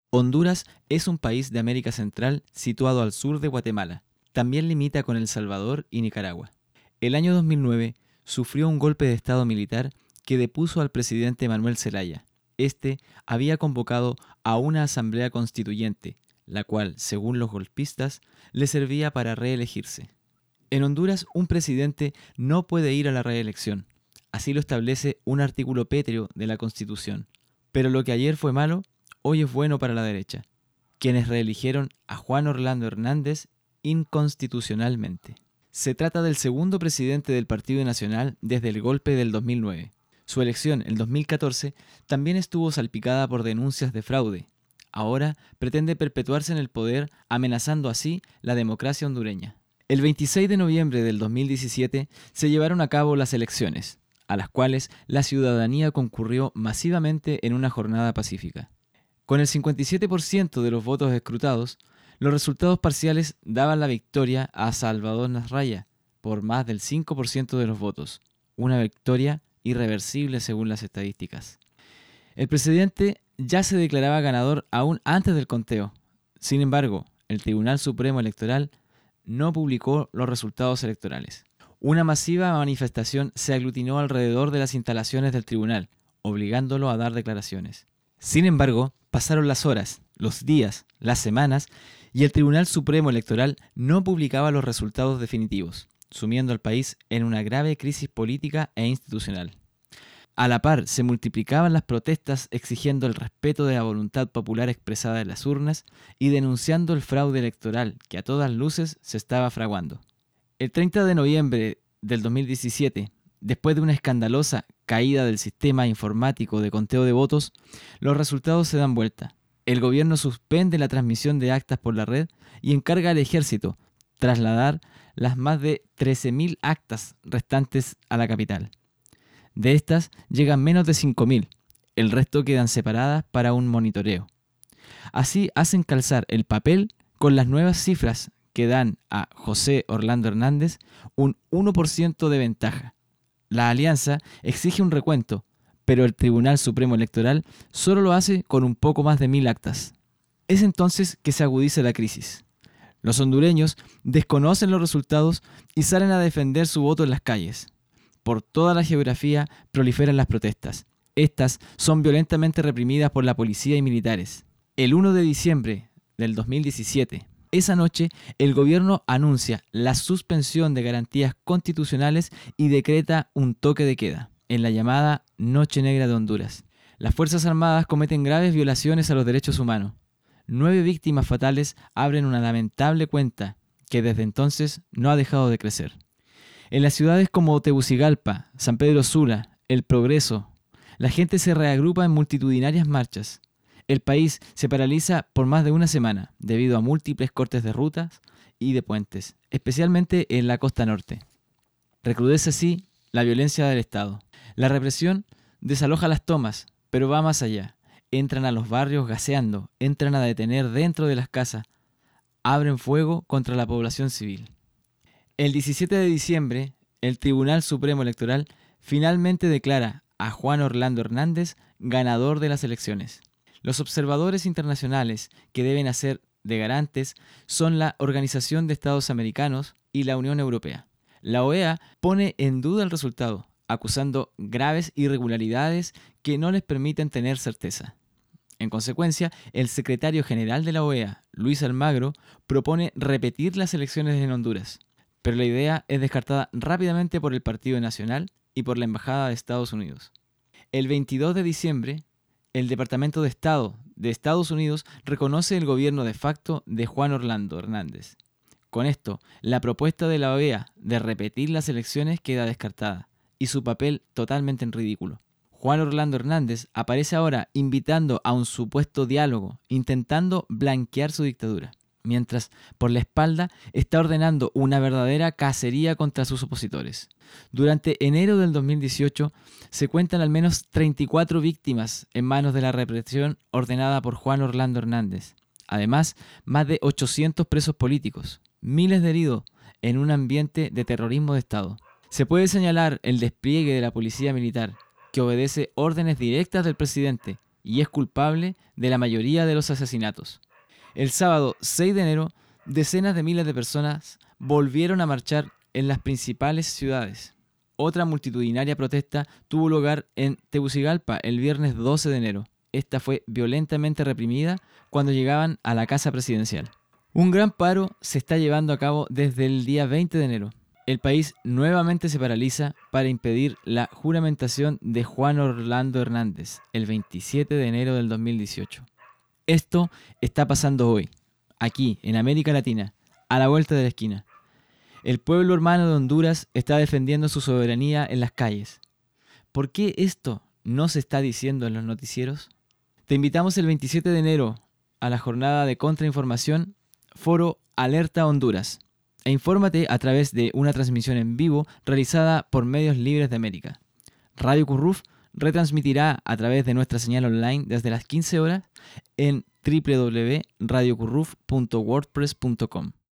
Honduras es un país de América Central situado al sur de Guatemala. También limita con El Salvador y Nicaragua. El año 2009 sufrió un golpe de estado militar que depuso al presidente Manuel Zelaya. Este había convocado a una asamblea constituyente, la cual, según los golpistas, le servía para reelegirse. En Honduras, un presidente no puede ir a la reelección. Así lo establece un artículo pétreo de la Constitución. Pero lo que ayer fue malo, hoy es bueno para la derecha, quienes reeligieron a Juan Orlando Hernández inconstitucionalmente. Se trata del segundo presidente del Partido Nacional desde el golpe del 2009. Su elección en 2014 también estuvo salpicada por denuncias de fraude. Ahora pretende perpetuarse en el poder, amenazando así la democracia hondureña. El 26 de noviembre del 2017 se llevaron a cabo las elecciones, a las cuales la ciudadanía concurrió masivamente en una jornada pacífica. Con el 57% de los votos escrutados, los resultados parciales daban la victoria a Salvador Nasralla por más del 5% de los votos, una victoria irreversible según las estadísticas. El presidente ya se declaraba ganador aún antes del conteo. Sin embargo, el Tribunal Supremo Electoral no publicó los resultados electorales. Una masiva manifestación se aglutinó alrededor de las instalaciones del tribunal, obligándolo a dar declaraciones. Sin embargo, pasaron las horas, los días, las semanas, y el Tribunal Supremo Electoral no publicaba los resultados definitivos, sumiendo al país en una grave crisis política e institucional. A la par, se multiplicaban las protestas exigiendo el respeto de la voluntad popular expresada en las urnas y denunciando el fraude electoral que a todas luces se estaba fraguando. El 30 de noviembre del 2017, después de una escandalosa caída del sistema informático de conteo de votos, los resultados se dan vuelta. El gobierno suspende la transmisión de actas por la red y encarga al ejército trasladar las más de 13.000 actas restantes a la capital. De estas llegan menos de 5.000, el resto quedan separadas para un monitoreo. Así hacen calzar el papel con las nuevas cifras que dan a José Orlando Hernández un 1% de ventaja. La alianza exige un recuento, pero el Tribunal Supremo Electoral solo lo hace con un poco más de 1.000 actas. Es entonces que se agudiza la crisis. Los hondureños desconocen los resultados y salen a defender su voto en las calles. Por toda la geografía proliferan las protestas. Estas son violentamente reprimidas por la policía y militares. El 1 de diciembre del 2017, esa noche, el gobierno anuncia la suspensión de garantías constitucionales y decreta un toque de queda, en la llamada Noche Negra de Honduras. Las Fuerzas Armadas cometen graves violaciones a los derechos humanos. 9 víctimas fatales abren una lamentable cuenta que desde entonces no ha dejado de crecer. En las ciudades como Tegucigalpa, San Pedro Sula, El Progreso, la gente se reagrupa en multitudinarias marchas. El país se paraliza por más de una semana debido a múltiples cortes de rutas y de puentes, especialmente en la costa norte. Recrudece así la violencia del Estado. La represión desaloja las tomas, pero va más allá. Entran a los barrios gaseando, entran a detener dentro de las casas, abren fuego contra la población civil. El 17 de diciembre, el Tribunal Supremo Electoral finalmente declara a Juan Orlando Hernández ganador de las elecciones. Los observadores internacionales que deben hacer de garantes son la Organización de Estados Americanos y la Unión Europea. La OEA pone en duda el resultado, acusando graves irregularidades que no les permiten tener certeza. En consecuencia, el secretario general de la OEA, Luis Almagro, propone repetir las elecciones en Honduras, pero la idea es descartada rápidamente por el Partido Nacional y por la Embajada de Estados Unidos. El 22 de diciembre, el Departamento de Estado de Estados Unidos reconoce el gobierno de facto de Juan Orlando Hernández. Con esto, la propuesta de la OEA de repetir las elecciones queda descartada y su papel totalmente en ridículo. Juan Orlando Hernández aparece ahora invitando a un supuesto diálogo, intentando blanquear su dictadura, mientras por la espalda está ordenando una verdadera cacería contra sus opositores. Durante enero del 2018 se cuentan al menos 34 víctimas en manos de la represión ordenada por Juan Orlando Hernández. Además, más de 800 presos políticos, miles de heridos en un ambiente de terrorismo de Estado. Se puede señalar el despliegue de la policía militar, que obedece órdenes directas del presidente, y es culpable de la mayoría de los asesinatos. El sábado 6 de enero, decenas de miles de personas volvieron a marchar en las principales ciudades. Otra multitudinaria protesta tuvo lugar en Tegucigalpa el viernes 12 de enero. Esta fue violentamente reprimida cuando llegaban a la casa presidencial. Un gran paro se está llevando a cabo desde el día 20 de enero. El país nuevamente se paraliza para impedir la juramentación de Juan Orlando Hernández el 27 de enero del 2018. Esto está pasando hoy, aquí, en América Latina, a la vuelta de la esquina. El pueblo hermano de Honduras está defendiendo su soberanía en las calles. ¿Por qué esto no se está diciendo en los noticieros? Te invitamos el 27 de enero a la jornada de contrainformación Foro Alerta Honduras e infórmate a través de una transmisión en vivo realizada por Medios Libres de América. Radio Curruf retransmitirá a través de nuestra señal online desde las 15 horas en www.radiocurruf.wordpress.com.